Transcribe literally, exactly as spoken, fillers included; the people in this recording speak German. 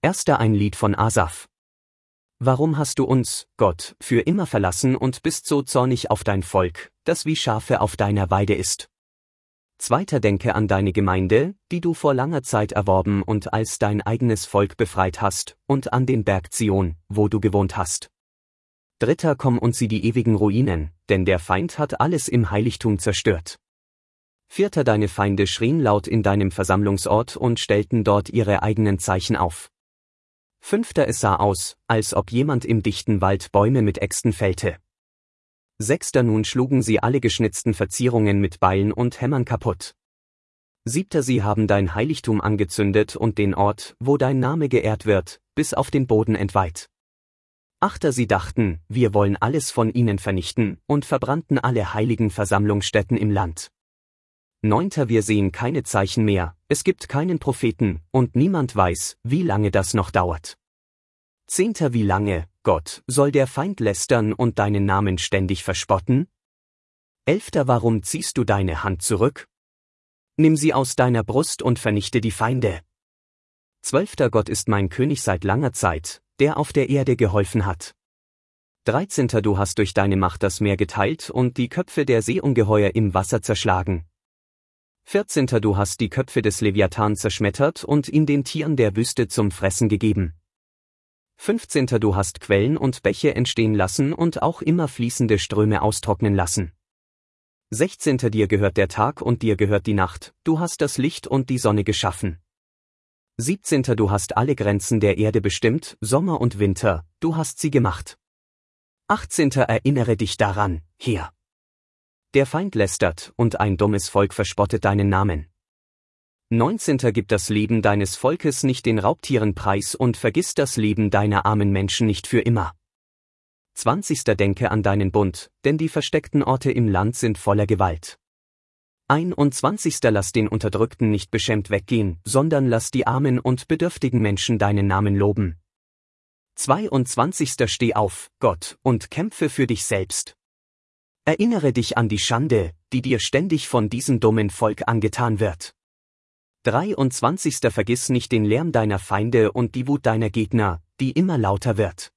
Erster ein Lied von Asaf. Warum hast du uns, Gott, für immer verlassen und bist so zornig auf dein Volk, das wie Schafe auf deiner Weide ist? Zweiter denke an deine Gemeinde, die du vor langer Zeit erworben und als dein eigenes Volk befreit hast, und an den Berg Zion, wo du gewohnt hast. Dritter komm und sieh die ewigen Ruinen, denn der Feind hat alles im Heiligtum zerstört. Vierter deine Feinde schrien laut in deinem Versammlungsort und stellten dort ihre eigenen Zeichen auf. Fünfter es sah aus, als ob jemand im dichten Wald Bäume mit Äxten fällte. Sechster nun schlugen sie alle geschnitzten Verzierungen mit Beilen und Hämmern kaputt. Siebter sie haben dein Heiligtum angezündet und den Ort, wo dein Name geehrt wird, bis auf den Boden entweiht. Achter sie dachten, wir wollen alles von ihnen vernichten, und verbrannten alle heiligen Versammlungsstätten im Land. Neunter wir sehen keine Zeichen mehr, es gibt keinen Propheten, und niemand weiß, wie lange das noch dauert. Zehnter wie lange, Gott, soll der Feind lästern und deinen Namen ständig verspotten? Elfter warum ziehst du deine Hand zurück? Nimm sie aus deiner Brust und vernichte die Feinde. Zwölfter Gott ist mein König seit langer Zeit, der auf der Erde geholfen hat. Dreizehnter du hast durch deine Macht das Meer geteilt und die Köpfe der Seeungeheuer im Wasser zerschlagen. Vierzehnter du hast die Köpfe des Leviathan zerschmettert und ihn den Tieren der Wüste zum Fressen gegeben. Fünfzehnter du hast Quellen und Bäche entstehen lassen und auch immer fließende Ströme austrocknen lassen. Sechzehnter dir gehört der Tag und dir gehört die Nacht, du hast das Licht und die Sonne geschaffen. Siebzehnter du hast alle Grenzen der Erde bestimmt, Sommer und Winter, du hast sie gemacht. Achtzehnter erinnere dich daran, Herr. Der Feind lästert, und ein dummes Volk verspottet deinen Namen. Neunzehnter Gib das Leben deines Volkes nicht den Raubtieren preis und vergiss das Leben deiner armen Menschen nicht für immer. Zwanzigster Denke an deinen Bund, denn die versteckten Orte im Land sind voller Gewalt. Einundzwanzigster Lass den Unterdrückten nicht beschämt weggehen, sondern lass die armen und bedürftigen Menschen deinen Namen loben. Zweiundzwanzigster Steh auf, Gott, und kämpfe für dich selbst. Erinnere dich an die Schande, die dir ständig von diesem dummen Volk angetan wird. Dreiundzwanzigster Vergiss nicht den Lärm deiner Feinde und die Wut deiner Gegner, die immer lauter wird.